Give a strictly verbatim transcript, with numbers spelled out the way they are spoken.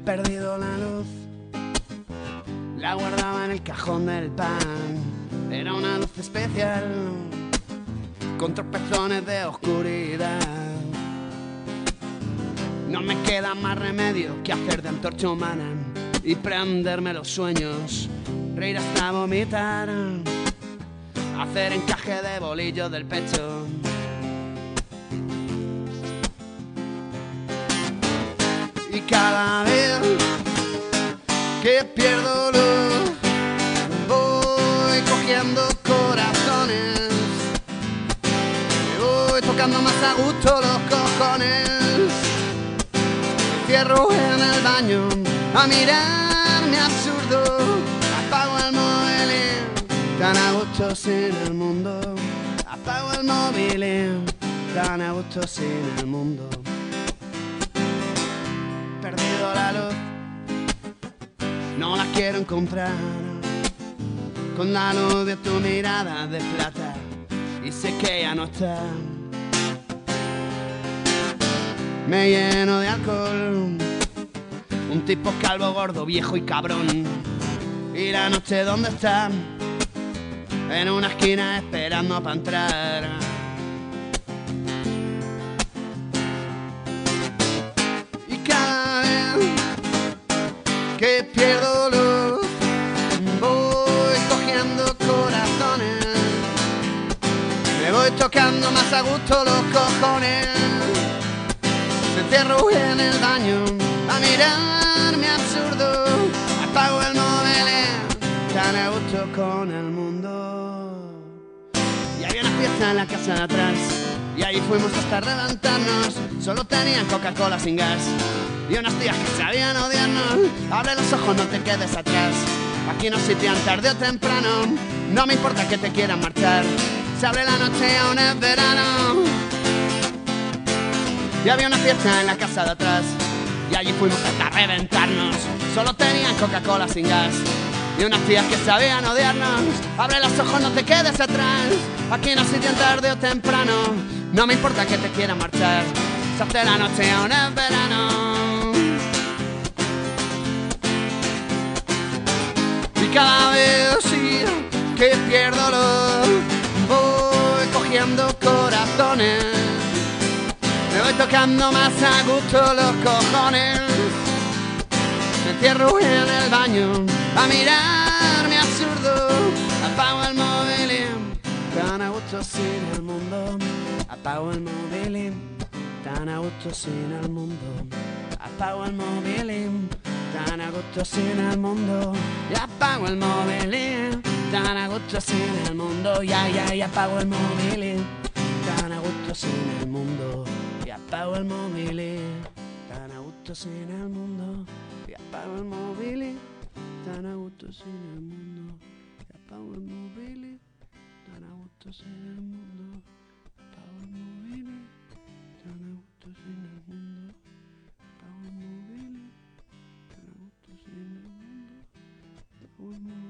perdido la luz, la guardaba en el cajón del pan. Era una luz especial, con tropezones de oscuridad. No me queda más remedio que hacer de antorcha humana y prenderme los sueños, reír hasta vomitar, hacer encaje de bolillos del pecho. Y cada vez que pierdo luz, voy cogiendo corazones, me voy tocando más a gusto los cojones. Me cierro en el baño a mirarme absurdo, apago el móvil, tan a gusto sin el mundo. Apago el móvil, tan a gusto sin el mundo. Perdido la luz, no la quiero encontrar, con la luz de tu mirada de plata, y sé que ya no está. Me lleno de alcohol, un tipo calvo, gordo, viejo y cabrón. Y la noche, ¿dónde está? En una esquina esperando para entrar. Y cada vez que pierdo luz, voy cogiendo corazones, me voy tocando más a gusto los cojones. Me encierro en el baño a mirarme absurdo, apago el móvil, tan a gusto con el mundo. Y había una fiesta en la casa de atrás, y allí fuimos hasta reventarnos. Solo tenían Coca-Cola sin gas y unas tías que sabían odiarnos. Abre los ojos, no te quedes atrás, aquí nos sitian tarde o temprano. No me importa que te quieran marchar, se abre la noche y aún es verano. Y había una fiesta en la casa de atrás, y allí fuimos hasta reventarnos. Solo tenían Coca-Cola sin gas y unas tías que sabían odiarnos. Abre los ojos, no te quedes atrás, aquí nos sitian tarde o temprano. No me importa que te quieran marchar, se hace la noche y aún es verano. Y cada vez sí que pierdo luz, voy cogiendo corazones, me voy tocando más a gusto los cojones. Me encierro en el baño a mirarme absurdo, apago el móvil, tan a gusto sin el mundo. Apago el móvil, tan a gusto sin el mundo. Apago el móvil, tan a gusto sin el mundo. Y apago el móvil, tan a gusto sin el mundo. Ya, ya, ya apago el móvil, tan a gusto sin el mundo. Y apago el móvil, tan a gusto sin el mundo. Y apago el móvil, tan a gusto sin el mundo. Y apago el móvil, tan a gusto sin el mundo. Apago el móvil, tan a gusto sin el mundo. Apago el móvil, tan a gusto sin el mundo. Apago el móvil.